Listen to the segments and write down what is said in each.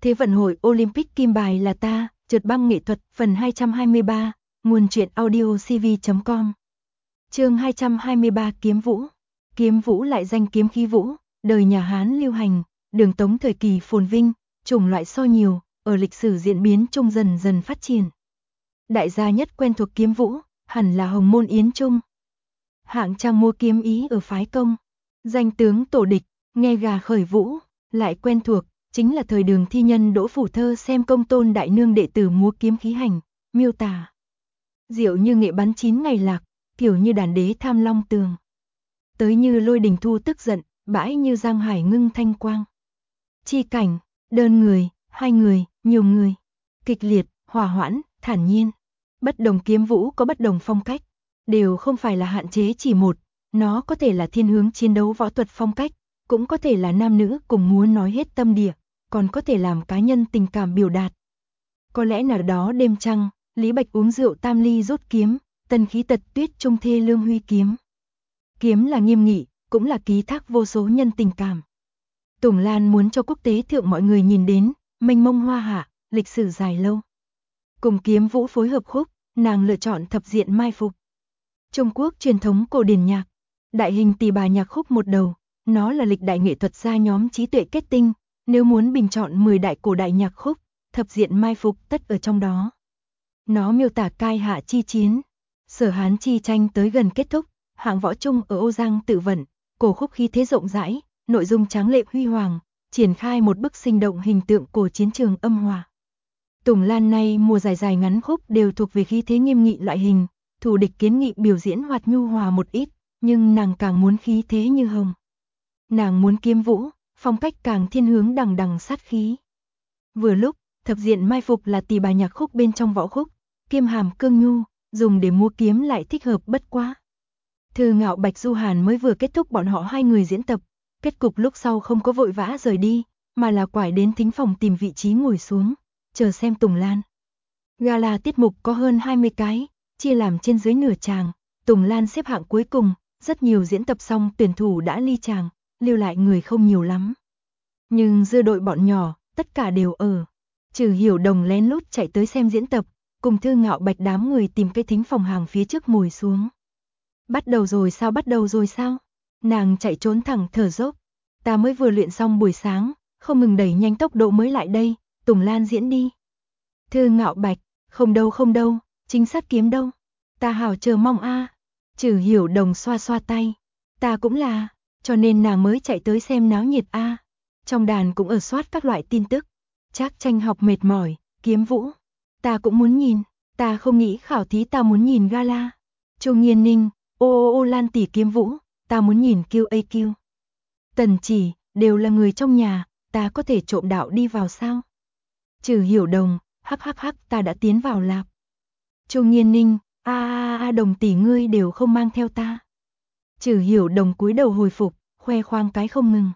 Thế vận hội Olympic kim bài là ta, trượt băng nghệ thuật, phần 223, nguồn truyện audio cv.com. Chương 223 Kiếm Vũ. Kiếm Vũ lại danh kiếm khí vũ, đời nhà Hán lưu hành, đường Tống thời kỳ phồn vinh, chủng loại so nhiều, ở lịch sử diễn biến chung dần dần phát triển. Đại gia nhất quen thuộc kiếm vũ, hẳn là Hồng Môn Yến Trung. Hạng trang múa kiếm ý ở phái Công, danh tướng tổ địch, nghe gà khởi vũ, lại quen thuộc, chính là thời Đường thi nhân Đỗ Phủ Thơ xem Công Tôn đại nương đệ tử múa kiếm khí hành, miêu tả diệu như nghệ bắn 9 ngày lạc, kiểu như đàn đế tham long tường. Tới như lôi đình thu tức giận, bãi như giang hải ngưng thanh quang. Chi cảnh, đơn người, hai người, nhiều người, kịch liệt, hòa hoãn, thản nhiên. Bất đồng kiếm vũ có bất đồng phong cách, đều không phải là hạn chế chỉ một, nó có thể là thiên hướng chiến đấu võ thuật phong cách, cũng có thể là nam nữ cùng múa nói hết tâm địa, còn có thể làm cá nhân tình cảm biểu đạt. Có lẽ nào đó đêm trăng, Lý Bạch uống rượu tam ly rút kiếm, tần khí tật tuyết trung thê lương huy kiếm. Kiếm là nghiêm nghị, cũng là ký thác vô số nhân tình cảm. Tùng Lan muốn cho quốc tế thượng mọi người nhìn đến, mênh mông hoa hạ, lịch sử dài lâu. Cùng kiếm vũ phối hợp khúc, nàng lựa chọn thập diện mai phục. Trung Quốc truyền thống cổ điển nhạc, đại hình tỳ bà nhạc khúc một đầu, nó là lịch đại nghệ thuật gia nhóm trí tuệ kết tinh, nếu muốn bình chọn 10 đại cổ đại nhạc khúc, thập diện mai phục tất ở trong đó. Nó miêu tả cai hạ chi chiến, Sở Hán chi tranh tới gần kết thúc, hạng võ trung ở Âu Giang tự vận, cổ khúc khí thế rộng rãi, nội dung tráng lệ huy hoàng, triển khai một bức sinh động hình tượng của chiến trường âm hòa. Tùng Lan nay mùa dài dài ngắn khúc đều thuộc về khí thế nghiêm nghị loại hình, thủ địch kiến nghị biểu diễn hoạt nhu hòa một ít, nhưng nàng càng muốn khí thế như hồng. Nàng muốn kiếm vũ, phong cách càng thiên hướng đằng đằng sát khí. Vừa lúc, thập diện mai phục là tỳ bà nhạc khúc bên trong võ khúc, kiêm hàm cương nhu, dùng để múa kiếm lại thích hợp bất quá. Thư Ngạo Bạch Du Hàn mới vừa kết thúc bọn họ hai người diễn tập, kết cục lúc sau không có vội vã rời đi, mà là quải đến thính phòng tìm vị trí ngồi xuống, chờ xem Tùng Lan. Gala tiết mục có hơn 20 cái, chia làm trên dưới nửa tràng, Tùng Lan xếp hạng cuối cùng, rất nhiều diễn tập xong tuyển thủ đã ly tràng, lưu lại người không nhiều lắm. Nhưng dưa đội bọn nhỏ, tất cả đều ở. Trừ Hiểu Đồng lén lút chạy tới xem diễn tập, cùng Thư Ngạo Bạch đám người tìm cái thính phòng hàng phía trước ngồi xuống. Bắt đầu rồi sao? Nàng chạy trốn thẳng thở dốc. Ta mới vừa luyện xong buổi sáng, không ngừng đẩy nhanh tốc độ mới lại đây, Tùng Lan diễn đi. Thư Ngạo Bạch, không đâu, chính xác kiếm đâu. Ta hào chờ mong a. Trừ Hiểu Đồng xoa xoa tay. Ta cũng là, cho nên nàng mới chạy tới xem náo nhiệt a. Trong đàn cũng ở soát các loại tin tức. Trác Tranh học mệt mỏi, kiếm vũ. Ta cũng muốn nhìn, ta không nghĩ khảo thí, ta muốn nhìn gala. Chu Nghiên Ninh, ô Lan tỷ kiếm vũ, ta muốn nhìn QAQ. Tần Chỉ, đều là người trong nhà, ta có thể trộm đạo đi vào sao? Trừ Hiểu Đồng, hắc, ta đã tiến vào lạc. Chu Nghiên Ninh, Đồng tỷ ngươi đều không mang theo ta. Trừ Hiểu Đồng cúi đầu hồi phục, khoe khoang cái không ngừng.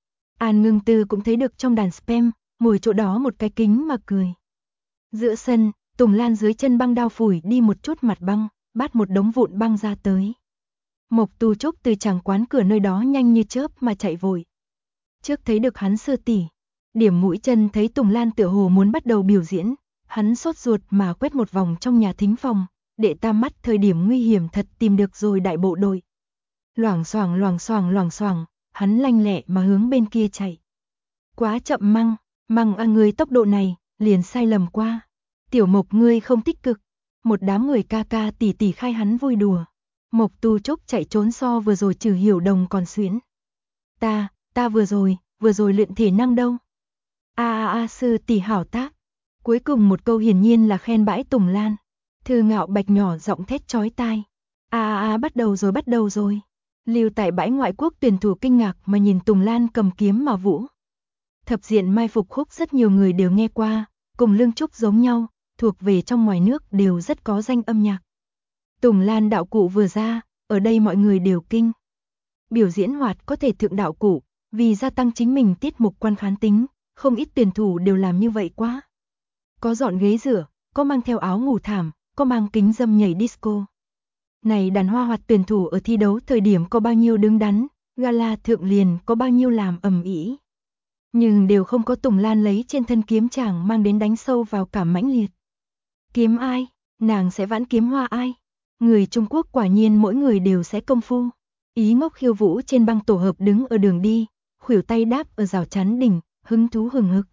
An Ngưng Tư cũng thấy được trong đàn spam, ngồi chỗ đó một cái kính mà cười. Giữa sân, Tùng Lan dưới chân băng đao phủi đi một chút mặt băng, bắt một đống vụn băng ra tới. Mộc Tu Trúc từ tràng quán cửa nơi đó nhanh như chớp mà chạy vội. Trước thấy được hắn Sư tỷ, điểm mũi chân thấy Tùng Lan tựa hồ muốn bắt đầu biểu diễn, hắn sốt ruột mà quét một vòng trong nhà thính phòng, để tam mắt thời điểm nguy hiểm thật tìm được rồi đại bộ đội. Loảng xoảng, hắn lanh lẹ mà hướng bên kia chạy. Quá chậm Măng người tốc độ này, liền sai lầm qua. Tiểu Mộc ngươi không tích cực. Một đám người ca ca tỉ tỉ khai hắn vui đùa. Mộc Tu Trúc chạy trốn so vừa rồi Trừ Hiểu Đồng còn xuyến. Ta vừa rồi luyện thể năng đâu. Sư tỷ hảo tác. Cuối cùng một câu hiển nhiên là khen bãi Tùng Lan. Thư Ngạo Bạch nhỏ giọng thét chói tai. Bắt đầu rồi. Lưu tại bãi ngoại quốc tuyển thủ kinh ngạc mà nhìn Tùng Lan cầm kiếm mà vũ. Thập diện mai phục khúc rất nhiều người đều nghe qua, cùng Lương Trúc giống nhau, thuộc về trong ngoài nước đều rất có danh âm nhạc. Tùng Lan đạo cụ vừa ra, ở đây mọi người đều kinh. Biểu diễn hoạt có thể thượng đạo cụ, vì gia tăng chính mình tiết mục quan khán tính, không ít tuyển thủ đều làm như vậy quá. Có dọn ghế rửa, có mang theo áo ngủ thảm, có mang kính dâm nhảy disco. Này đàn hoa hoạt tuyển thủ ở thi đấu thời điểm có bao nhiêu đứng đắn, gala thượng liền có bao nhiêu làm ầm ĩ. nhưng đều không có Tùng Lan lấy trên thân kiếm chàng mang đến đánh sâu vào cảm mãnh liệt. Kiếm ai? Nàng sẽ vãn kiếm hoa ai? Người Trung Quốc quả nhiên mỗi người đều sẽ công phu. Ý Ngốc khiêu vũ trên băng tổ hợp đứng ở đường đi, khuỷu tay đáp ở rào chắn đỉnh, hứng thú hừng hực.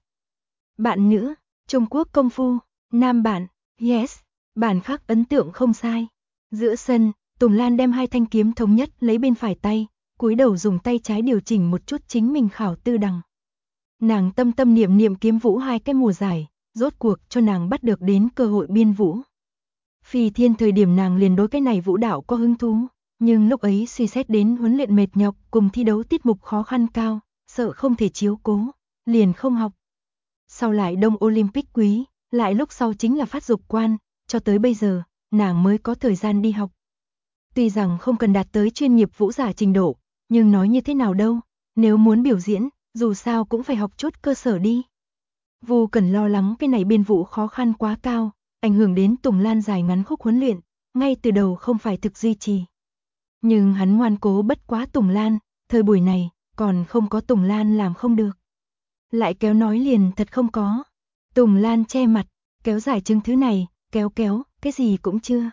Bạn nữ, Trung Quốc công phu, nam bạn, yes, bản khác ấn tượng không sai. Giữa sân, Tùng Lan đem hai thanh kiếm thống nhất lấy bên phải tay, cúi đầu dùng tay trái điều chỉnh một chút chính mình khảo tư đằng. Nàng tâm tâm niệm niệm kiếm vũ hai cái mùa giải, rốt cuộc cho nàng bắt được đến cơ hội biên vũ. Phi Thiên thời điểm nàng liền đối cái này vũ đạo có hứng thú, nhưng lúc ấy suy xét đến huấn luyện mệt nhọc cùng thi đấu tiết mục khó khăn cao, sợ không thể chiếu cố, liền không học. Sau lại Đông Olympic quý, lại lúc sau chính là phát dục quan, cho tới bây giờ, nàng mới có thời gian đi học. Tuy rằng không cần đạt tới chuyên nghiệp vũ giả trình độ, nhưng nói như thế nào đâu, nếu muốn biểu diễn, dù sao cũng phải học chút cơ sở đi. Vu Cẩn lo lắng cái này biên vũ khó khăn quá cao, ảnh hưởng đến Tùng Lan dài ngắn khúc huấn luyện, ngay từ đầu không phải thực duy trì. Nhưng hắn ngoan cố bất quá Tùng Lan, thời buổi này, còn không có Tùng Lan làm không được. Lại kéo nói liền thật không có. Tùng Lan che mặt, kéo giải chứng thứ này, kéo, cái gì cũng chưa.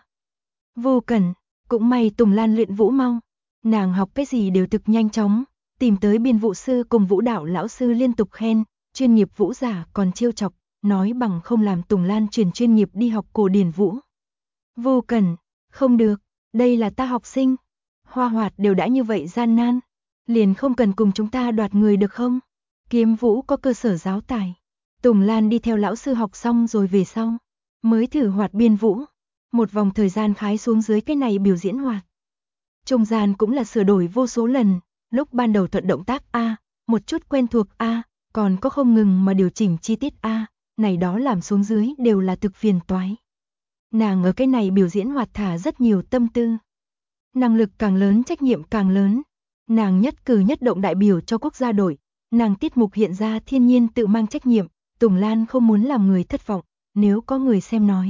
Vu Cẩn, cũng may Tùng Lan luyện vũ mau. Nàng học cái gì đều thực nhanh chóng, tìm tới biên vũ sư cùng vũ đạo lão sư liên tục khen, chuyên nghiệp vũ giả còn trêu chọc, nói bằng không làm Tùng Lan chuyển chuyên nghiệp đi học cổ điển vũ. Vu Cẩn, không được, đây là ta học sinh. Hoa Hoạt đều đã như vậy gian nan, liền không cần cùng chúng ta đoạt người được không? Kiếm vũ có cơ sở giáo tài. Tùng Lan đi theo lão sư học xong rồi về sau, mới thử hoạt biên vũ. Một vòng thời gian khái xuống dưới cái này biểu diễn hoạt. Trung gian cũng là sửa đổi vô số lần, lúc ban đầu thuận động tác A, một chút quen thuộc A, còn có không ngừng mà điều chỉnh chi tiết A, này đó làm xuống dưới đều là thực phiền toái. Nàng ở cái này biểu diễn hoạt thả rất nhiều tâm tư. Năng lực càng lớn trách nhiệm càng lớn. Nàng nhất cử nhất động đại biểu cho quốc gia đội, nàng tiết mục hiện ra thiên nhiên tự mang trách nhiệm, Tùng Lan không muốn làm người thất vọng, nếu có người xem nói.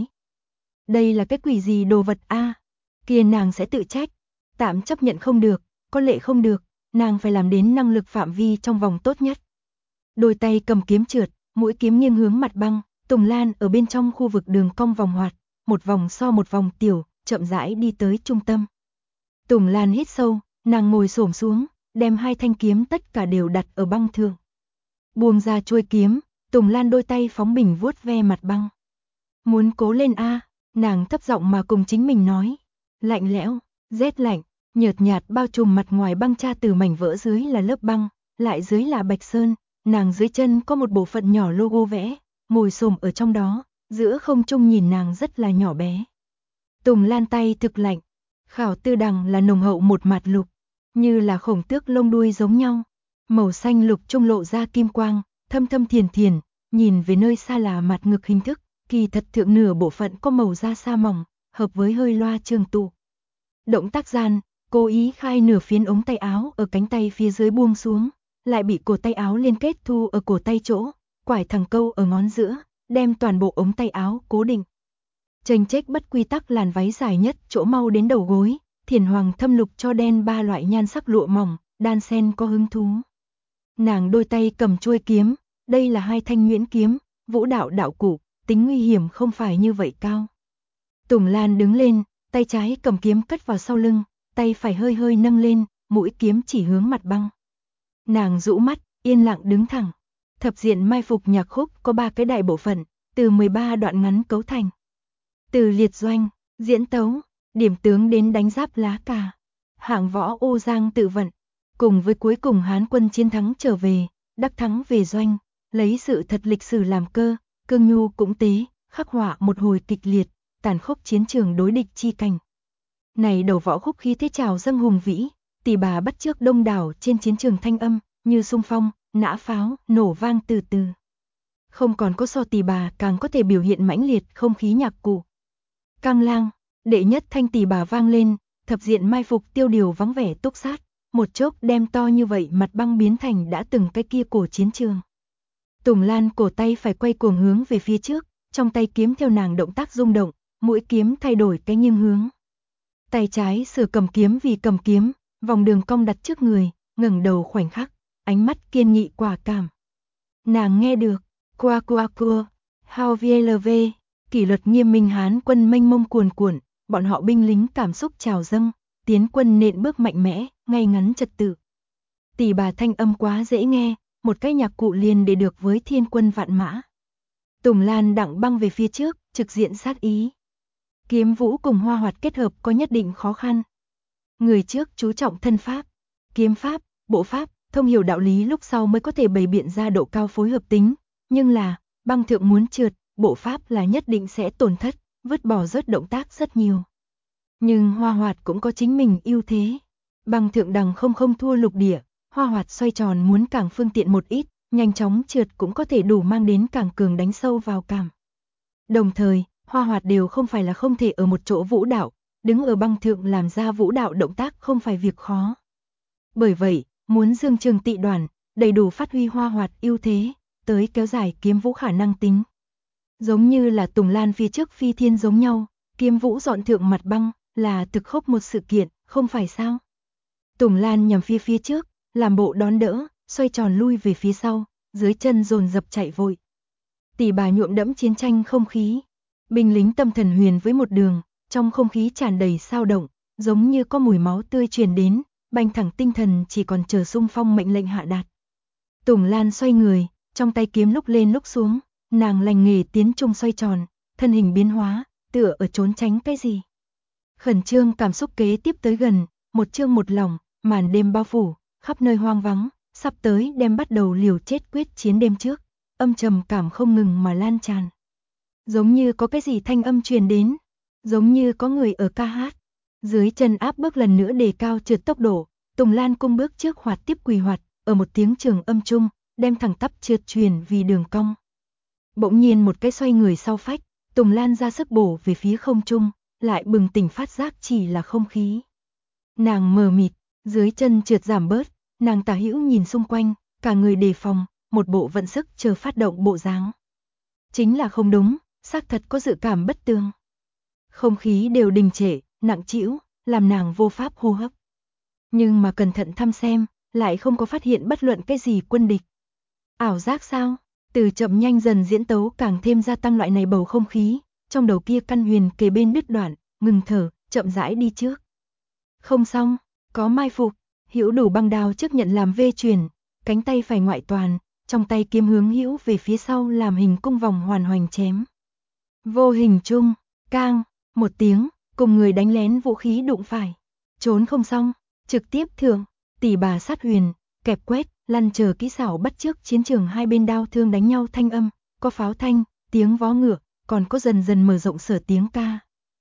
Đây là cái quỷ gì đồ vật a? Kia nàng sẽ tự trách, tạm chấp nhận không được, có lệ không được, nàng phải làm đến năng lực phạm vi trong vòng tốt nhất. Đôi tay cầm kiếm trượt, mũi kiếm nghiêng hướng mặt băng, Tùng Lan ở bên trong khu vực đường cong vòng hoạt, một vòng so một vòng tiểu, chậm rãi đi tới trung tâm. Tùng Lan hít sâu, nàng ngồi xổm xuống, đem hai thanh kiếm tất cả đều đặt ở băng thượng. Buông ra chuôi kiếm, Tùng Lan đôi tay phóng bình vuốt ve mặt băng. Muốn cố lên a, nàng thấp giọng mà cùng chính mình nói. Lạnh lẽo, rét lạnh, nhợt nhạt bao trùm mặt ngoài băng tra từ mảnh vỡ dưới là lớp băng, lại dưới là bạch sơn, nàng dưới chân có một bộ phận nhỏ logo vẽ, ngồi xổm ở trong đó, giữa không trung nhìn nàng rất là nhỏ bé. Tùng Lan tay thực lạnh, khảo tư đằng là nồng hậu một mạt lục, như là khổng tước lông đuôi giống nhau, màu xanh lục trung lộ ra kim quang, thâm thâm thiền thiền, nhìn về nơi xa là mặt ngực hình thức, kỳ thật thượng nửa bộ phận có màu da sa mỏng, hợp với hơi loa trường tụ. Động tác gian, cố ý khai nửa phiến ống tay áo ở cánh tay phía dưới buông xuống, lại bị cổ tay áo liên kết thu ở cổ tay chỗ, quải thẳng câu ở ngón giữa, đem toàn bộ ống tay áo cố định. Chênh chếch bất quy tắc làn váy dài nhất chỗ mau đến đầu gối, thiền hoàng thâm lục cho đen ba loại nhan sắc lụa mỏng, đan sen có hứng thú. Nàng đôi tay cầm chuôi kiếm, đây là hai thanh nhuyễn kiếm, vũ đạo đạo cụ, tính nguy hiểm không phải như vậy cao. Tùng Lan đứng lên, tay trái cầm kiếm cất vào sau lưng, tay phải hơi hơi nâng lên, mũi kiếm chỉ hướng mặt băng. Nàng rũ mắt, yên lặng đứng thẳng. Thập diện mai phục nhạc khúc có 3 cái đại bộ phận, từ 13 đoạn ngắn cấu thành. Từ liệt doanh, diễn tấu, điểm tướng đến đánh giáp lá cà, hạng võ ô giang tự vận, cùng với cuối cùng Hán quân chiến thắng trở về, đắc thắng về doanh, lấy sự thật lịch sử làm cơ, cương nhu cũng tế, khắc họa một hồi kịch liệt, tàn khốc chiến trường đối địch chi cảnh. Này đầu võ khúc khí thế trào dâng hùng vĩ, tỷ bà bắt chước đông đảo trên chiến trường thanh âm, như xung phong, nã pháo, nổ vang từ từ. Không còn có so tỷ bà càng có thể biểu hiện mãnh liệt không khí nhạc cụ. Cang lang, đệ nhất thanh tỷ bà vang lên, thập diện mai phục tiêu điều vắng vẻ túc sát, một chốc đem to như vậy mặt băng biến thành đã từng cái kia cổ chiến trường. Tùng Lan cổ tay phải quay cuồng hướng về phía trước, trong tay kiếm theo nàng động tác rung động, mũi kiếm thay đổi cái nghiêng hướng. Tay trái sửa cầm kiếm vì cầm kiếm, vòng đường cong đặt trước người, ngẩng đầu khoảnh khắc, ánh mắt kiên nghị quả cảm. Nàng nghe được, qua how VLV, kỷ luật nghiêm minh Hán quân mênh mông cuồn cuộn, bọn họ binh lính cảm xúc trào dâng, tiến quân nện bước mạnh mẽ, ngay ngắn trật tự. Tỷ bà thanh âm quá dễ nghe, một cái nhạc cụ liền để được với thiên quân vạn mã. Tùng Lan đặng băng về phía trước, trực diện sát ý. Kiếm vũ cùng hoa hoạt kết hợp có nhất định khó khăn. Người trước chú trọng thân pháp, kiếm pháp, bộ pháp, thông hiểu đạo lý lúc sau mới có thể bày biện ra độ cao phối hợp tính, nhưng là, băng thượng muốn trượt, bộ pháp là nhất định sẽ tổn thất, vứt bỏ rớt động tác rất nhiều. Nhưng hoa hoạt cũng có chính mình ưu thế. Băng thượng đằng không thua lục địa, hoa hoạt xoay tròn muốn càng phương tiện một ít, nhanh chóng trượt cũng có thể đủ mang đến càng cường đánh sâu vào cảm. Đồng thời, hoa hoạt đều không phải là không thể ở một chỗ vũ đạo, đứng ở băng thượng làm ra vũ đạo động tác không phải việc khó. Bởi vậy, muốn dương trường tị đoàn, đầy đủ phát huy hoa hoạt ưu thế, tới kéo dài kiếm vũ khả năng tính. Giống như là Tùng Lan phía trước phi thiên giống nhau, kiếm vũ dọn thượng mặt băng, là thực khốc một sự kiện, không phải sao? Tùng Lan nhằm phía trước, làm bộ đón đỡ, xoay tròn lui về phía sau, dưới chân dồn dập chạy vội. Tỷ bà nhuộm đẫm chiến tranh không khí, binh lính tâm thần huyền với một đường, trong không khí tràn đầy sao động, giống như có mùi máu tươi truyền đến, banh thẳng tinh thần chỉ còn chờ xung phong mệnh lệnh hạ đạt. Tùng Lan xoay người, trong tay kiếm lúc lên lúc xuống, nàng lành nghề tiến trung xoay tròn, thân hình biến hóa, tựa ở trốn tránh cái gì. Khẩn trương cảm xúc kế tiếp tới gần, một chương một lòng, màn đêm bao phủ, khắp nơi hoang vắng, sắp tới đem bắt đầu liều chết quyết chiến đêm trước, âm trầm cảm không ngừng mà lan tràn. Giống như có cái gì thanh âm truyền đến, giống như có người ở ca hát. Dưới chân áp bước lần nữa đề cao trượt tốc độ, Tùng Lan cung bước trước hoạt tiếp quỳ hoạt, ở một tiếng trường âm trung, đem thẳng tắp trượt truyền vì đường cong. Bỗng nhiên một cái xoay người sau phách, Tùng Lan ra sức bổ về phía không trung, lại bừng tỉnh phát giác chỉ là không khí. Nàng mờ mịt, dưới chân trượt giảm bớt, nàng tả hữu nhìn xung quanh, cả người đề phòng, một bộ vận sức chờ phát động bộ dáng. Chính là không đúng, xác thật có dự cảm bất tường. Không khí đều đình trệ, nặng trĩu, làm nàng vô pháp hô hấp. Nhưng mà cẩn thận thăm xem, lại không có phát hiện bất luận cái gì quân địch. Ảo giác sao? Từ chậm nhanh dần diễn tấu càng thêm gia tăng loại này bầu không khí, trong đầu kia căn huyền kề bên đứt đoạn, ngừng thở, chậm rãi đi trước. Không xong, có mai phục, Hữu đủ băng đao trước nhận làm vê truyền, cánh tay phải ngoại toàn, trong tay kiếm hướng Hữu về phía sau làm hình cung vòng hoàn hoành chém. Vô hình chung, cang, một tiếng, cùng người đánh lén vũ khí đụng phải. Trốn không xong, trực tiếp thượng, tỷ bà sát huyền, kẹp quét, lăn chờ kỹ xảo bắt chước chiến trường hai bên đao thương đánh nhau thanh âm, có pháo thanh, tiếng vó ngựa, còn có dần dần mở rộng sở tiếng ca.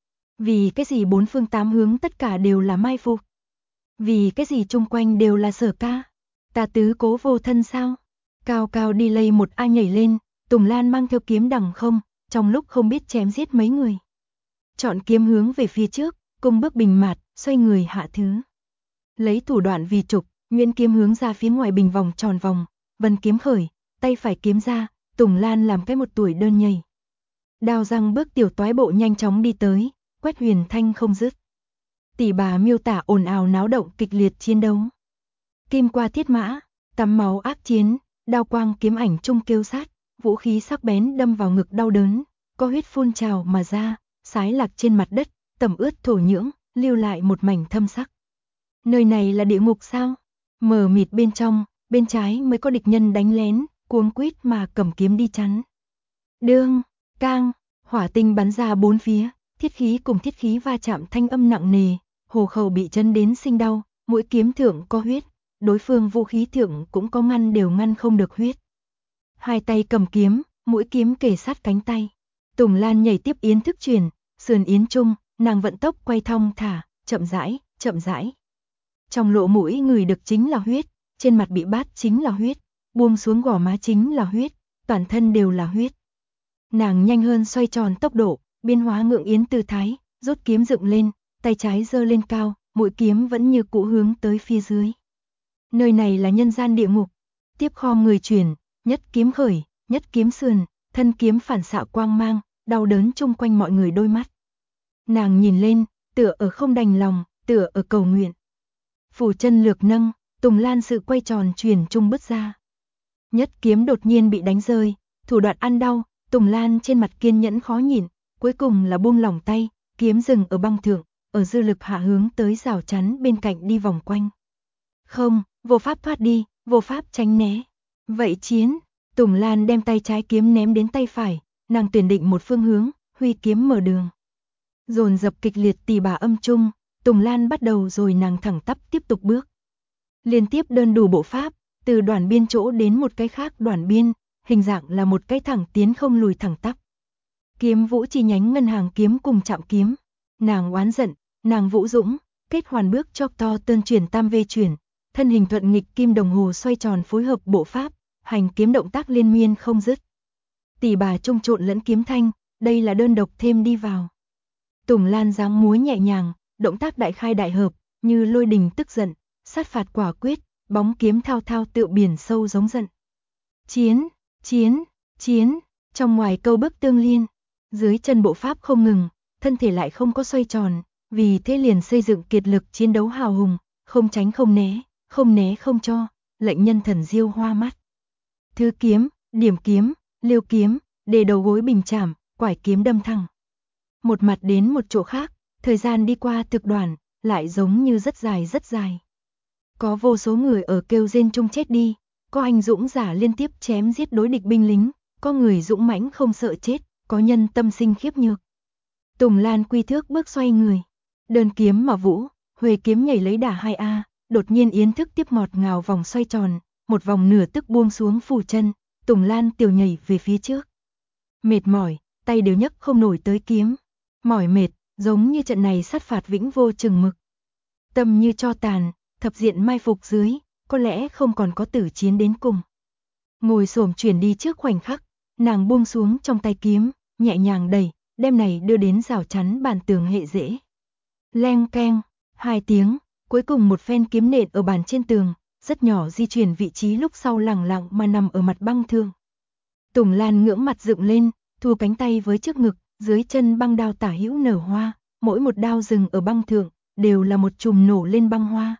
Vì cái gì bốn phương tám hướng tất cả đều là mai phục? Vì cái gì chung quanh đều là sở ca? Ta tứ cố vô thân sao? Cao cao đi lây một ai nhảy lên, Tùng Lan mang theo kiếm đằng không, trong lúc không biết chém giết mấy người. Chọn kiếm hướng về phía trước, cung bước bình mạt, xoay người hạ thứ. Lấy thủ đoạn vì trục, nguyên kiếm hướng ra phía ngoài bình vòng tròn vòng, vân kiếm khởi, tay phải kiếm ra, Tùng Lan làm cái một tuổi đơn nhảy. Đao răng bước tiểu toái bộ nhanh chóng đi tới, quét huyền thanh không dứt. Tỷ bà miêu tả ồn ào náo động kịch liệt chiến đấu. Kim qua thiết mã, tắm máu ác chiến, đao quang kiếm ảnh chung kêu sát, vũ khí sắc bén đâm vào ngực đau đớn, có huyết phun trào mà ra, sái lạc trên mặt đất, tẩm ướt thổ nhưỡng, lưu lại một mảnh thâm sắc. Nơi này là địa ngục sao? Mờ mịt bên trong, bên trái mới có địch nhân đánh lén, cuống quýt mà cầm kiếm đi chắn. Đương, cang, hỏa tinh bắn ra bốn phía, thiết khí cùng thiết khí va chạm thanh âm nặng nề, hồ khẩu bị chấn đến sinh đau, mũi kiếm thượng có huyết, đối phương vũ khí thượng cũng có ngăn đều ngăn không được huyết. Hai tay cầm kiếm, mũi kiếm kề sát cánh tay. Tùng Lan nhảy tiếp yến thức truyền, sườn yến trung, nàng vận tốc quay thong thả, chậm rãi, chậm rãi. Trong lỗ mũi người được chính là huyết, trên mặt bị bát chính là huyết, buông xuống gò má chính là huyết, toàn thân đều là huyết. Nàng nhanh hơn xoay tròn tốc độ, biến hóa ngượng yến tư thái, rút kiếm dựng lên, tay trái giơ lên cao, mũi kiếm vẫn như cũ hướng tới phía dưới. Nơi này là nhân gian địa ngục. Tiếp khom người chuyển, nhất kiếm khởi, nhất kiếm sườn, thân kiếm phản xạ quang mang, đau đớn chung quanh mọi người đôi mắt. Nàng nhìn lên, tựa ở không đành lòng, tựa ở cầu nguyện. Phủ chân lược nâng, Tùng Lan sự quay tròn truyền trung bứt ra. Nhất kiếm đột nhiên bị đánh rơi, thủ đoạn ăn đau, Tùng Lan trên mặt kiên nhẫn khó nhìn, cuối cùng là buông lỏng tay, kiếm dừng ở băng thượng, ở dư lực hạ hướng tới rào chắn bên cạnh đi vòng quanh. Không, vô pháp thoát đi, vô pháp tránh né. Vậy chiến, Tùng Lan đem tay trái kiếm ném đến tay phải, nàng tuyển định một phương hướng, huy kiếm mở đường. Dồn dập kịch liệt tỳ bà âm trung, Tùng Lan bắt đầu rồi nàng thẳng tắp tiếp tục bước. Liên tiếp đơn đủ bộ pháp, từ đoạn biên chỗ đến một cái khác đoạn biên, hình dạng là một cái thẳng tiến không lùi thẳng tắp. Kiếm vũ chi nhánh ngân hàng kiếm cùng chạm kiếm. Nàng oán giận, nàng vũ dũng, kết hoàn bước chọc to tân chuyển tam vê chuyển, thân hình thuận nghịch kim đồng hồ xoay tròn phối hợp bộ pháp, hành kiếm động tác liên miên không dứt. Tỷ bà trung trộn lẫn kiếm thanh, đây là đơn độc thêm đi vào. Tùng Lan dáng múa nhẹ nhàng, động tác đại khai đại hợp, như lôi đình tức giận, sát phạt quả quyết, bóng kiếm thao thao tựa biển sâu giống giận. Chiến, chiến, chiến, trong ngoài câu bước tương liên, dưới chân bộ pháp không ngừng, thân thể lại không có xoay tròn, vì thế liền xây dựng kiệt lực chiến đấu hào hùng, không tránh không né không cho, lệnh nhân thần diêu hoa mắt. Thứ kiếm, điểm kiếm, liêu kiếm, đề đầu gối bình chảm, quải kiếm đâm thẳng. Một mặt đến một chỗ khác, thời gian đi qua thực đoạn, lại giống như rất dài. Có vô số người ở kêu rên chung chết đi, có anh dũng giả liên tiếp chém giết đối địch binh lính, có người dũng mãnh không sợ chết, có nhân tâm sinh khiếp nhược. Tùng Lan quy thước bước xoay người, đơn kiếm mà vũ, huề kiếm nhảy lấy đà 2A, đột nhiên yến thức tiếp ngọt ngào vòng xoay tròn, một vòng nửa tức buông xuống phủ chân, Tùng Lan tiểu nhảy về phía trước. Mệt mỏi, tay đều nhấc không nổi tới kiếm, mỏi mệt, giống như trận này sát phạt vĩnh vô chừng mực. Tâm như cho tàn, thập diện mai phục dưới, có lẽ không còn có tử chiến đến cùng. Ngồi xổm chuyển đi trước khoảnh khắc, nàng buông xuống trong tay kiếm, nhẹ nhàng đẩy, đem này đưa đến rào chắn bàn tường hệ dễ. Leng keng, 2 tiếng, cuối cùng một phen kiếm nện ở bàn trên tường, rất nhỏ di chuyển vị trí lúc sau lẳng lặng mà nằm ở mặt băng thương. Tùng Lan ngưỡng mặt dựng lên, thu cánh tay với trước ngực, dưới chân băng đao tả hữu nở hoa, mỗi một đao dừng ở băng thượng, đều là một chùm nổ lên băng hoa.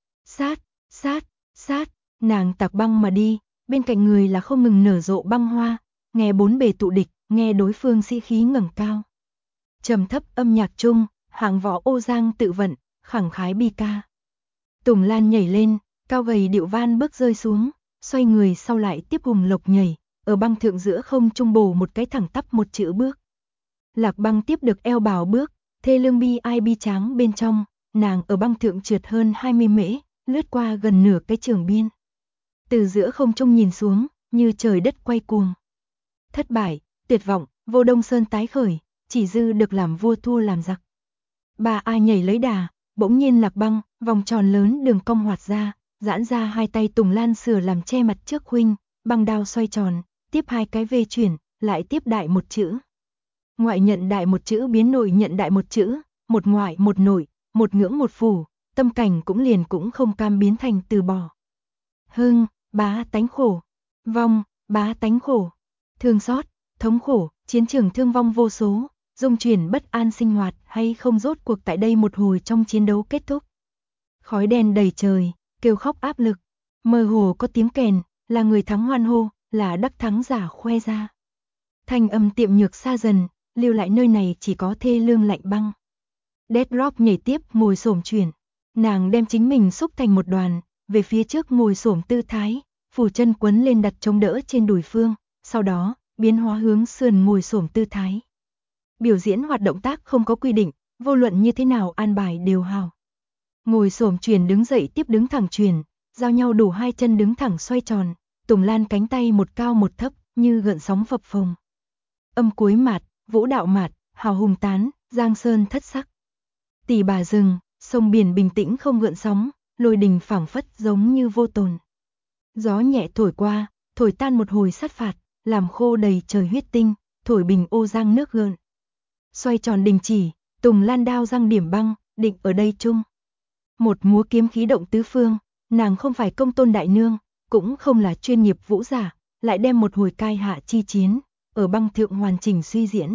Sát, nàng tạc băng mà đi, bên cạnh người là không ngừng nở rộ băng hoa, nghe bốn bề tụ địch, nghe đối phương sĩ khí ngẩng cao. Trầm thấp âm nhạc chung, hạng võ ô giang tự vận, khẳng khái bi ca. Tùng Lan nhảy lên, cao gầy điệu van bước rơi xuống, xoay người sau lại tiếp hùng lộc nhảy, ở băng thượng giữa không trung bổ một cái thẳng tắp một chữ bước. Lạc băng tiếp được eo bào bước, thê lương bi ai bi tráng bên trong, nàng ở băng thượng trượt hơn 20 mễ, lướt qua gần nửa cái trường biên. Từ giữa không trung nhìn xuống, như trời đất quay cuồng. Thất bại, tuyệt vọng, vô Đông Sơn tái khởi, chỉ dư được làm vua thua làm giặc. Bà ai nhảy lấy đà, bỗng nhiên lạc băng, vòng tròn lớn đường cong hoạt ra, giãn ra hai tay Tùng Lan sửa làm che mặt trước huynh, băng đao xoay tròn, tiếp 2 cái vê chuyển, lại tiếp đại một chữ. Ngoại nhận đại một chữ biến nội nhận đại một chữ, một ngoại một nội, một ngưỡng một phủ, tâm cảnh cũng liền cũng không cam biến thành từ bỏ. Hưng, bá tánh khổ, vong, bá tánh khổ, thương xót, thống khổ, chiến trường thương vong vô số, dung chuyển bất an sinh hoạt hay không rốt cuộc tại đây một hồi trong chiến đấu kết thúc. Khói đen đầy trời, kêu khóc áp lực, mơ hồ có tiếng kèn, là người thắng hoan hô, là đắc thắng giả khoe ra. Thanh âm tiệm nhược xa dần, lưu lại nơi này chỉ có thê lương lạnh băng. Deathrock nhảy tiếp ngồi xổm chuyển, nàng đem chính mình xúc thành một đoàn, về phía trước ngồi xổm tư thái, phủ chân quấn lên đặt chống đỡ trên đùi phương, sau đó biến hóa hướng sườn ngồi xổm tư thái. Biểu diễn hoạt động tác không có quy định, vô luận như thế nào an bài đều hào. Ngồi xổm chuyển đứng dậy tiếp đứng thẳng chuyển, giao nhau đủ 2 chân đứng thẳng xoay tròn, Tùng Lan cánh tay một cao một thấp, như gợn sóng phập phồng. Âm cuối mạt, vũ đạo mạt, hào hùng tán, giang sơn thất sắc. Tỷ bà rừng, sông biển bình tĩnh không gợn sóng, lôi đình phảng phất giống như vô tồn. Gió nhẹ thổi qua, thổi tan một hồi sát phạt, làm khô đầy trời huyết tinh, thổi bình ô giang nước gợn. Xoay tròn đình chỉ, Tùng Lan đao răng điểm băng, định ở đây chung. Một múa kiếm khí động tứ phương, nàng không phải công tôn đại nương, cũng không là chuyên nghiệp vũ giả, lại đem một hồi cai hạ chi chiến, ở băng thượng hoàn chỉnh suy diễn.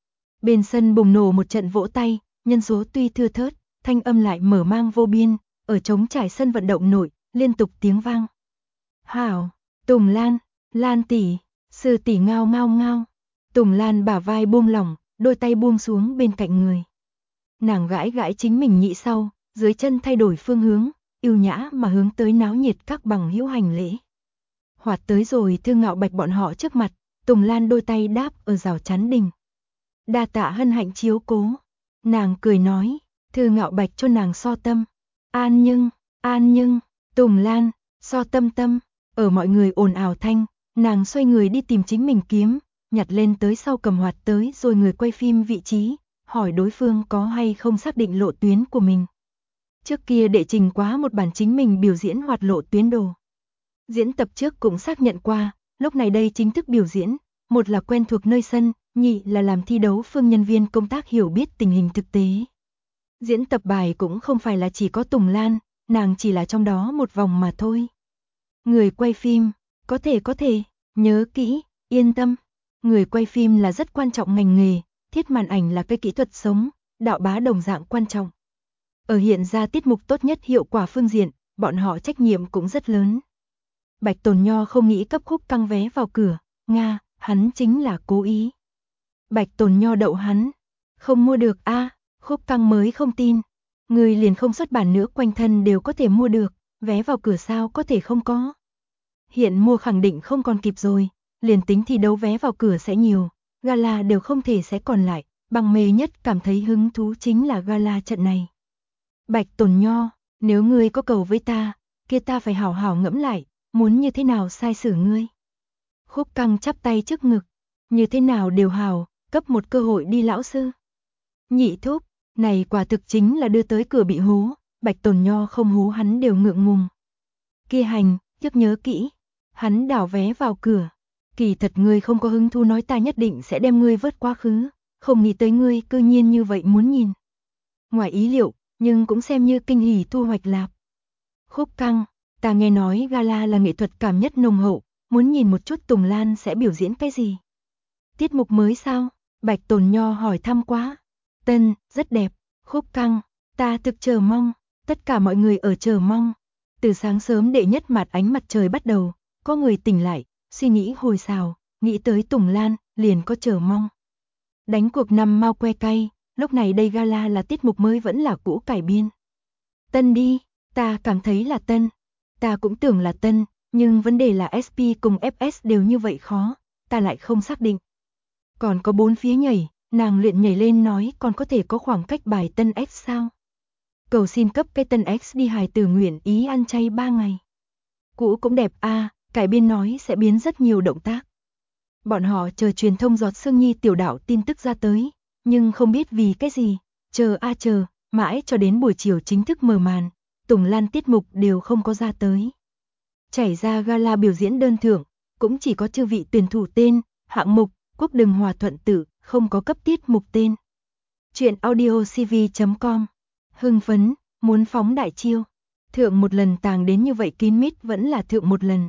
Bên sân bùng nổ một trận vỗ tay, nhân số tuy thưa thớt, thanh âm lại mở mang vô biên, ở trống trải sân vận động nội, liên tục tiếng vang. Hảo, Tùng Lan, Lan tỷ, sư tỷ ngao ngao ngao. Tùng Lan bả vai buông lỏng, đôi tay buông xuống bên cạnh người. Nàng gãi gãi chính mình nhị sau, dưới chân thay đổi phương hướng, yêu nhã mà hướng tới náo nhiệt các bằng hữu hành lễ. Hoạt tới rồi Thư Ngạo Bạch bọn họ trước mặt, Tùng Lan đôi tay đáp ở rào chắn đình. Đa tạ hân hạnh chiếu cố. Nàng cười nói, Thư Ngạo Bạch cho nàng so tâm. An nhưng, Tùng Lan, so tâm tâm, ở mọi người ồn ào thanh, nàng xoay người đi tìm chính mình kiếm, nhặt lên tới sau cầm Hoạt tới rồi người quay phim vị trí, hỏi đối phương có hay không xác định lộ tuyến của mình. Trước kia đệ trình quá một bản chính mình biểu diễn Hoạt lộ tuyến đồ. Diễn tập trước cũng xác nhận qua, lúc này đây chính thức biểu diễn, một là quen thuộc nơi sân, nhị là làm thi đấu phương nhân viên công tác hiểu biết tình hình thực tế. Diễn tập bài cũng không phải là chỉ có Tùng Lan, nàng chỉ là trong đó một vòng mà thôi. Người quay phim, có thể, nhớ kỹ, yên tâm. Người quay phim là rất quan trọng ngành nghề, thiết màn ảnh là cái kỹ thuật sống, đạo bá đồng dạng quan trọng. Ở hiện ra tiết mục tốt nhất hiệu quả phương diện, bọn họ trách nhiệm cũng rất lớn. Bạch Tồn Nho không nghĩ cấp Khúc Căng vé vào cửa, Nga, hắn chính là cố ý. Bạch Tồn Nho đậu hắn, không mua được a. Khúc Căng mới không tin. Người liền không xuất bản nữa quanh thân đều có thể mua được, vé vào cửa sao có thể không có. Hiện mua khẳng định không còn kịp rồi, liền tính thi đấu vé vào cửa sẽ nhiều, gala đều không thể sẽ còn lại, bằng mê nhất cảm thấy hứng thú chính là gala trận này. Bạch Tồn Nho, nếu ngươi có cầu với ta, kia ta phải hảo hảo ngẫm lại, muốn như thế nào sai xử ngươi. Khúc Căng chắp tay trước ngực, như thế nào đều hảo, cấp một cơ hội đi lão sư. Nhị thúc, này quả thực chính là đưa tới cửa bị hú, Bạch Tồn Nho không hú hắn đều ngượng ngùng. Kia hành, trước nhớ kỹ, hắn đảo vé vào cửa. Kỳ thật ngươi không có hứng thú nói ta nhất định sẽ đem ngươi vớt quá khứ, không nghĩ tới ngươi cư nhiên như vậy muốn nhìn. Ngoài ý liệu, nhưng cũng xem như kinh hỉ thu hoạch lạp. Khúc Căng, ta nghe nói gala là nghệ thuật cảm nhất nồng hậu, muốn nhìn một chút Tùng Lan sẽ biểu diễn cái gì. Tiết mục mới sao? Bạch Tồn Nho hỏi thăm quá. Tân, rất đẹp. Khúc Căng, ta thực chờ mong, tất cả mọi người ở chờ mong. Từ sáng sớm đệ nhất mặt ánh mặt trời bắt đầu, có người tỉnh lại, suy nghĩ hồi xào, nghĩ tới Tùng Lan, liền có chờ mong. Đánh cuộc năm mau que cay, lúc này đây gala là tiết mục mới vẫn là cũ cải biên. Tân đi, ta cảm thấy là tân. Ta cũng tưởng là tân, nhưng vấn đề là SP cùng FS đều như vậy khó, ta lại không xác định. Còn có 4 phía nhảy, nàng luyện nhảy lên nói còn có thể có khoảng cách bài tân X sao? Cầu xin cấp cái tân X đi hài tử nguyện ý ăn chay 3 ngày. Cũ cũng đẹp a, cải biên nói sẽ biến rất nhiều động tác. Bọn họ chờ truyền thông giọt sương nhi tiểu đạo tin tức ra tới, nhưng không biết vì cái gì, chờ mãi cho đến buổi chiều chính thức mở màn, Tùng Lan tiết mục đều không có ra tới. Chảy ra gala biểu diễn đơn thưởng, cũng chỉ có chư vị tuyển thủ tên, hạng mục, quốc đừng hòa thuận tử, không có cấp tiết mục tên. Chuyện audiocv.com. Hưng phấn, muốn phóng đại chiêu. Thượng một lần tàng đến như vậy kín mít vẫn là thượng một lần.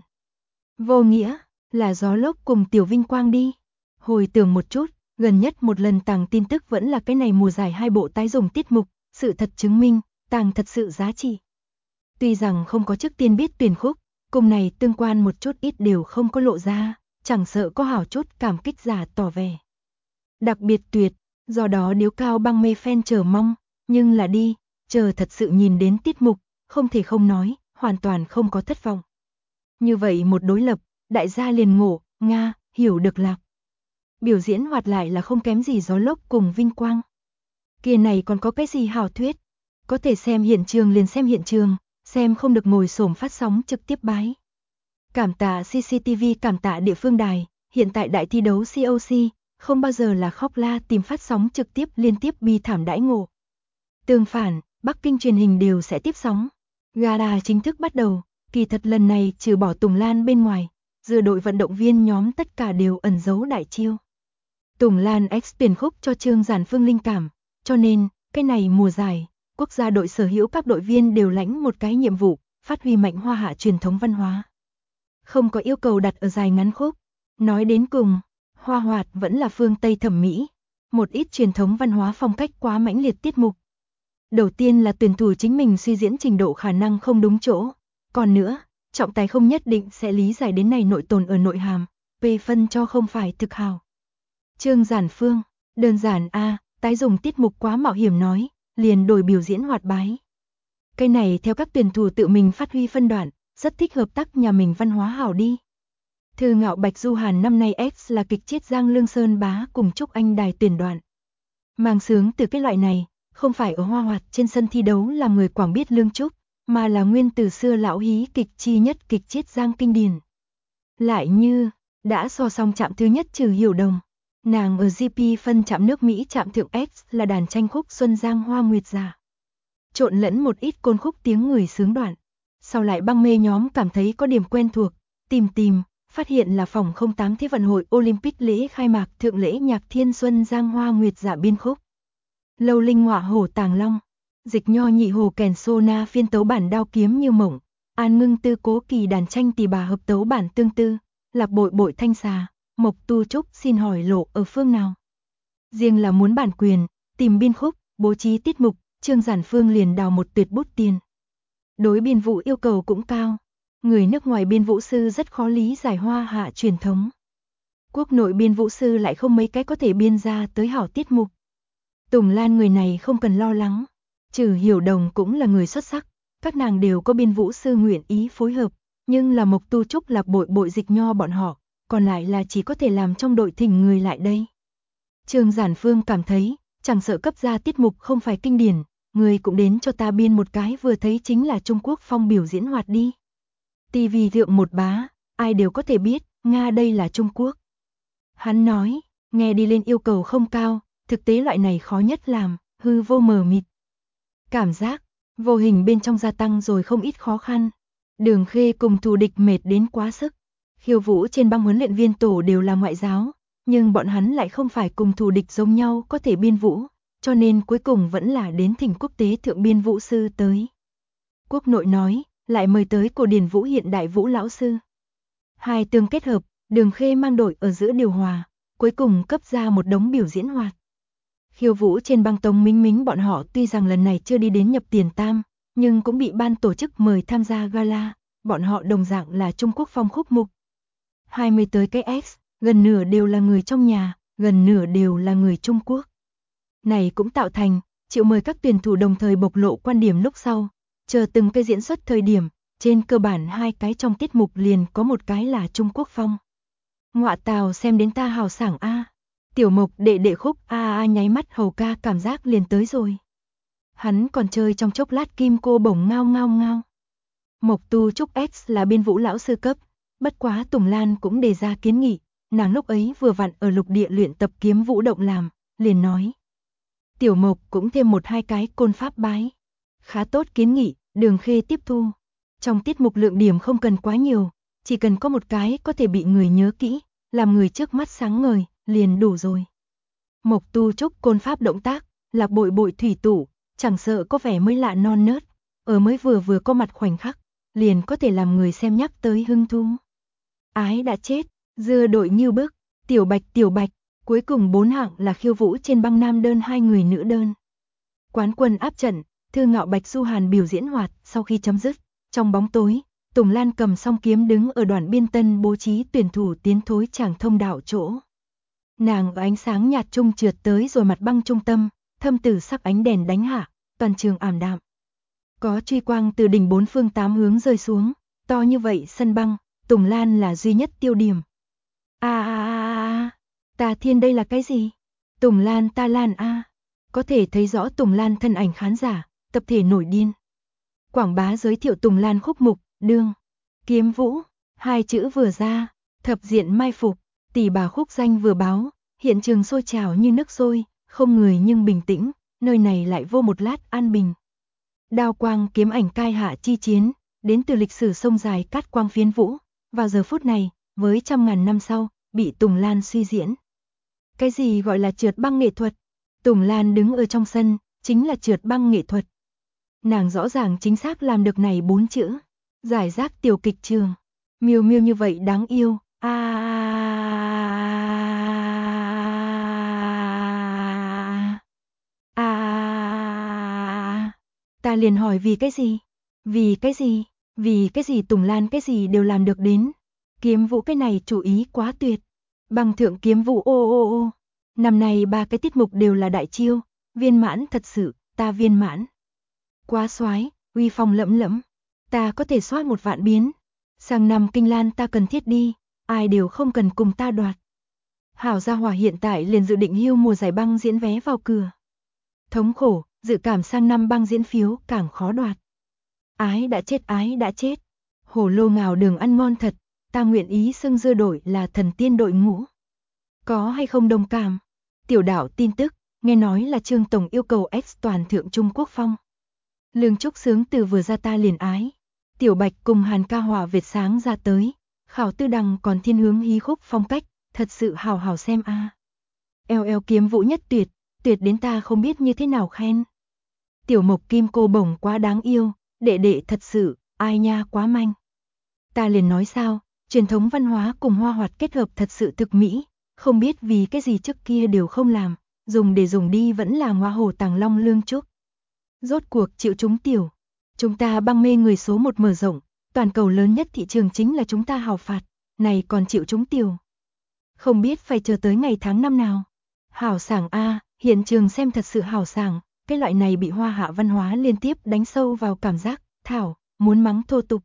Vô nghĩa, là gió lốc cùng Tiểu Vinh Quang đi. Hồi tưởng một chút, gần nhất một lần tàng tin tức vẫn là cái này mùa giải 2 bộ tái dùng tiết mục, sự thật chứng minh, tàng thật sự giá trị. Tuy rằng không có trước tiên biết tuyển khúc, cùng này tương quan một chút ít đều không có lộ ra, chẳng sợ có hảo chút cảm kích giả tỏ vẻ. Đặc biệt tuyệt, do đó điếu cao băng mê fan chờ mong, nhưng là đi, chờ thật sự nhìn đến tiết mục, không thể không nói, hoàn toàn không có thất vọng. Như vậy một đối lập, đại gia liền ngộ, Nga, hiểu được lạc. Biểu diễn Hoạt lại là không kém gì gió lốc cùng Vinh Quang. Kia này còn có cái gì hảo thuyết, có thể xem hiện trường liền xem hiện trường, xem không được ngồi xổm phát sóng trực tiếp bái. Cảm tạ CCTV, cảm tạ địa phương đài, hiện tại đại thi đấu COC, không bao giờ là khóc la tìm phát sóng trực tiếp liên tiếp bi thảm đãi ngộ. Tương phản, Bắc Kinh truyền hình đều sẽ tiếp sóng. Gala chính thức bắt đầu, kỳ thật lần này trừ bỏ Tùng Lan bên ngoài, dư đội vận động viên nhóm tất cả đều ẩn giấu đại chiêu. Tùng Lan X tuyển khúc cho Trương Giản Phương linh cảm, cho nên, cái này mùa giải, quốc gia đội sở hữu các đội viên đều lãnh một cái nhiệm vụ, phát huy mạnh Hoa Hạ truyền thống văn hóa. Không có yêu cầu đặt ở dài ngắn khúc. Nói đến cùng, Hoa Hoạt vẫn là phương Tây thẩm mỹ, một ít truyền thống văn hóa phong cách quá mãnh liệt tiết mục. Đầu tiên là tuyển thủ chính mình suy diễn trình độ khả năng không đúng chỗ, còn nữa, trọng tài không nhất định sẽ lý giải đến này nội tồn ở nội hàm, P phân cho không phải thực hào. Trương Giản Phương, đơn giản a, tái dùng tiết mục quá mạo hiểm nói, liền đổi biểu diễn hoạt bái. Cái này theo các tuyển thủ tự mình phát huy phân đoạn, rất thích hợp tác nhà mình văn hóa hảo đi. Thư Ngạo Bạch Du Hàn năm nay X là kịch chiết Giang Lương Sơn Bá cùng Trúc Anh Đài tuyển đoạn. Mang sướng từ cái loại này, không phải ở hoa hoạt trên sân thi đấu làm người Quảng biết Lương Trúc, mà là nguyên từ xưa lão hí kịch chi nhất kịch chiết Giang kinh điển. Lại như, đã so xong chạm thứ nhất Trừ Hiểu Đồng, nàng ở GP phân chạm nước Mỹ chạm thượng X là đàn tranh khúc Xuân Giang Hoa Nguyệt Giả. Trộn lẫn một ít côn khúc tiếng người sướng đoạn. Sau lại băng mê nhóm cảm thấy có điểm quen thuộc, tìm, phát hiện là phòng 08 Thế vận hội Olympic lễ khai mạc thượng lễ nhạc Thiên Xuân Giang Hoa Nguyệt Giả biên khúc. Lâu Linh Ngọa Hổ Tàng Long, Dịch Nho Nhị Hồ Kèn Sô Na phiên tấu bản Đao Kiếm Như Mộng, An Ngưng Tư Cố Kỳ đàn tranh Tỳ Bà hợp tấu bản Tương Tư, Lạc Bội Bội Thanh Xà, Mộc Tu Trúc xin hỏi lộ ở phương nào. Riêng là muốn bản quyền, tìm biên khúc, bố trí tiết mục, Trương Giản Phương liền đào một tuyệt bút tiền. Đối biên vũ yêu cầu cũng cao, người nước ngoài biên vũ sư rất khó lý giải hoa hạ truyền thống. Quốc nội biên vũ sư lại không mấy cái có thể biên ra tới hảo tiết mục. Tùng Lan người này không cần lo lắng, Trừ Hiểu Đồng cũng là người xuất sắc, các nàng đều có biên vũ sư nguyện ý phối hợp, nhưng là Mộc Tu Trúc Lạc Bội Bội Dịch Nho bọn họ, còn lại là chỉ có thể làm trong đội thỉnh người lại đây. Trương Giản Phương cảm thấy, chẳng sợ cấp ra tiết mục không phải kinh điển, người cũng đến cho ta biên một cái vừa thấy chính là Trung Quốc phong biểu diễn hoạt đi. TV thượng một bá, ai đều có thể biết, Nga đây là Trung Quốc. Hắn nói, nghe đi lên yêu cầu không cao, thực tế loại này khó nhất làm, hư vô mờ mịt. Cảm giác, vô hình bên trong gia tăng rồi không ít khó khăn. Đường Khê cùng thù địch mệt đến quá sức. Khiêu vũ trên băng huấn luyện viên tổ đều là ngoại giáo, nhưng bọn hắn lại không phải cùng thù địch giống nhau có thể biên vũ, cho nên cuối cùng vẫn là đến thỉnh quốc tế thượng biên vũ sư tới. Quốc nội nói, lại mời tới cổ điển vũ hiện đại vũ lão sư. Hai tương kết hợp, Đường Khê mang đội ở giữa điều hòa, cuối cùng cấp ra một đống biểu diễn hoạt. Khiêu vũ trên băng Tống Mính Mính bọn họ tuy rằng lần này chưa đi đến nhập tiền tam, nhưng cũng bị ban tổ chức mời tham gia gala, bọn họ đồng dạng là Trung Quốc phong khúc mục. 20 tới cái X, gần nửa đều là người trong nhà, gần nửa đều là người Trung Quốc. Này cũng tạo thành, chịu mời các tuyển thủ đồng thời bộc lộ quan điểm lúc sau, chờ từng cái diễn xuất thời điểm, trên cơ bản hai cái trong tiết mục liền có một cái là Trung Quốc phong. Ngọa tào xem đến ta hào sảng a. Tiểu Mộc đệ đệ khúc a nháy mắt hầu ca cảm giác liền tới rồi. Hắn còn chơi trong chốc lát kim cô bổng ngao ngao ngao. Mộc Tu Trúc X là biên vũ lão sư cấp, bất quá Tùng Lan cũng đề ra kiến nghị, nàng lúc ấy vừa vặn ở lục địa luyện tập kiếm vũ động làm, liền nói. Tiểu Mộc cũng thêm một hai cái côn pháp bái. Khá tốt kiến nghị, Đường Khê tiếp thu. Trong tiết mục lượng điểm không cần quá nhiều, chỉ cần có một cái có thể bị người nhớ kỹ, làm người trước mắt sáng ngời, liền đủ rồi. Mộc Tu Trúc côn pháp động tác, Lạc Bội Bội thủy tủ, chẳng sợ có vẻ mới lạ non nớt, ở mới vừa có mặt khoảnh khắc, liền có thể làm người xem nhắc tới hứng thú. Ái đã chết, dưa đội Nghiêu Bức, Tiểu Bạch, cuối cùng 4 hạng là khiêu vũ trên băng nam đơn 2 người nữ đơn. Quán quân áp trận, Thư Ngạo Bạch Du Hàn biểu diễn hoạt, sau khi chấm dứt, trong bóng tối, Tùng Lan cầm song kiếm đứng ở đoàn biên tân bố trí tuyển thủ tiến thối chẳng thông đạo chỗ. Nàng ở ánh sáng nhạt trung trượt tới rồi mặt băng trung tâm, thâm tử sắc ánh đèn đánh hạ, toàn trường ảm đạm. Có truy quang từ đỉnh 4 phương 8 hướng rơi xuống, to như vậy sân băng, Tùng Lan là duy nhất tiêu điểm. Tà Thiên đây là cái gì? Tùng Lan ta Lan a. Có thể thấy rõ Tùng Lan thân ảnh khán giả, tập thể nổi điên. Quảng bá giới thiệu Tùng Lan khúc mục, đương, kiếm vũ, hai chữ vừa ra, thập diện mai phục, tỷ bà khúc danh vừa báo, hiện trường sôi trào như nước sôi, không người nhưng bình tĩnh, nơi này lại vô một lát an bình. Đao quang kiếm ảnh cai hạ chi chiến, đến từ lịch sử sông dài cát quang phiến vũ, vào giờ phút này, với trăm ngàn năm sau, bị Tùng Lan suy diễn. Cái gì gọi là trượt băng nghệ thuật? Tùng Lan đứng ở trong sân, chính là trượt băng nghệ thuật. Nàng rõ ràng chính xác làm được này 4 chữ. Giải rác tiểu kịch trường. Miêu miêu như vậy đáng yêu. Ta liền hỏi vì cái gì? Vì cái gì? Vì cái gì Tùng Lan cái gì đều làm được đến. Kiếm Vũ cái này chủ ý quá tuyệt. Băng thượng kiếm vũ ô ô ô. Năm nay 3 cái tiết mục đều là đại chiêu, viên mãn thật sự, ta viên mãn. Quá soái, uy phong lẫm lẫm, ta có thể soát 1 vạn biến. Sang năm Kinh Lan ta cần thiết đi, ai đều không cần cùng ta đoạt. Hảo gia hỏa hiện tại liền dự định hưu mùa giải băng diễn vé vào cửa. Thống khổ, dự cảm sang năm băng diễn phiếu càng khó đoạt. Ái đã chết. Hổ lô ngào đường ăn ngon thật, ta nguyện ý xưng dưa đổi là thần tiên đội ngũ. Có hay không đồng cảm? Tiểu đảo tin tức, nghe nói là Trương Tổng yêu cầu X toàn thượng Trung Quốc phong. Lương Trúc sướng từ vừa ra ta liền ái. Tiểu Bạch cùng Hàn Ca Hòa Việt sáng ra tới. Khảo Tư Đằng còn thiên hướng hí khúc phong cách, thật sự hào hào xem a. Eo Kiếm Vũ nhất tuyệt, tuyệt đến ta không biết như thế nào khen. Tiểu Mộc Kim cô bổng quá đáng yêu, đệ đệ thật sự, ai nha quá manh. Ta liền nói sao, truyền thống văn hóa cùng hoa hoạt kết hợp thật sự thực mỹ, không biết vì cái gì trước kia đều không làm, dùng để dùng đi vẫn là Ngoa Hổ Tàng Long Lương Trúc. Rốt cuộc chịu chúng tiểu, chúng ta băng mê người số 1 mở rộng, toàn cầu lớn nhất thị trường chính là chúng ta hào phạt, này còn chịu chúng tiểu. Không biết phải chờ tới ngày tháng năm nào. Hảo sảng a, hiện trường xem thật sự hảo sảng, cái loại này bị hoa hạ văn hóa liên tiếp đánh sâu vào cảm giác, thảo, muốn mắng thô tục.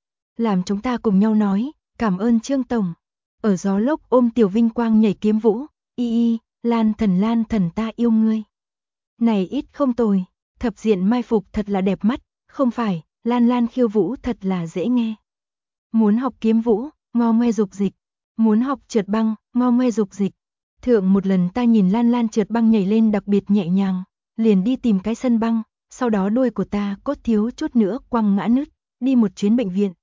Làm chúng ta cùng nhau nói, cảm ơn Trương Tổng. Ở gió lốc ôm Tiểu Vinh Quang nhảy kiếm vũ, y, Lan thần ta yêu ngươi. Này ít không tồi, thập diện mai phục thật là đẹp mắt, không phải, Lan khiêu vũ thật là dễ nghe. Muốn học kiếm vũ, ngo ngoe dục dịch. Muốn học trượt băng, ngo ngoe dục dịch. Thượng một lần ta nhìn Lan trượt băng nhảy lên đặc biệt nhẹ nhàng, liền đi tìm cái sân băng, sau đó đuôi của ta cốt thiếu chút nữa quăng ngã nứt, đi một chuyến bệnh viện.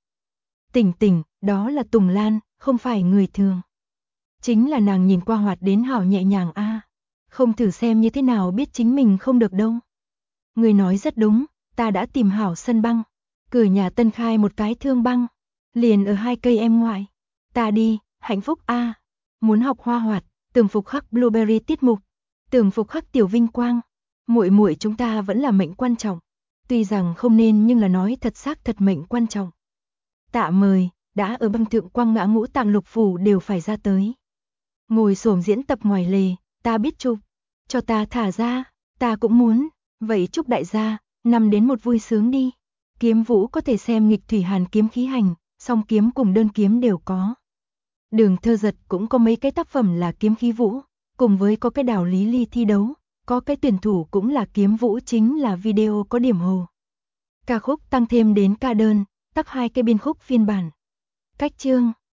Tỉnh, đó là Tùng Lan, không phải người thường. Chính là nàng nhìn qua hoạt đến hảo nhẹ nhàng a. Không thử xem như thế nào biết chính mình không được đâu. Người nói rất đúng, ta đã tìm hảo sân băng, cửa nhà Tân khai một cái thương băng, liền ở 2 cây em ngoại. Ta đi, hạnh phúc a. Muốn học hoa hoạt, tưởng phục khắc Blueberry tiết mục, tưởng phục khắc Tiểu Vinh Quang. Muội muội chúng ta vẫn là mệnh quan trọng. Tuy rằng không nên nhưng là nói thật xác thật mệnh quan trọng. Tạ mời, đã ở băng thượng quang ngã ngũ tạng lục phủ đều phải ra tới. Ngồi xổm diễn tập ngoài lề, ta biết chụp. Cho ta thả ra, ta cũng muốn. Vậy chúc đại gia, năm đến một vui sướng đi. Kiếm vũ có thể xem nghịch thủy hàn kiếm khí hành, song kiếm cùng đơn kiếm đều có. Đường Thơ Giật cũng có mấy cái tác phẩm là kiếm khí vũ, cùng với có cái Đào Lý Ly thi đấu, có cái tuyển thủ cũng là kiếm vũ chính là video có điểm hồ. Ca khúc tăng thêm đến ca đơn, tắc 2 cái biên khúc phiên bản. Cách chương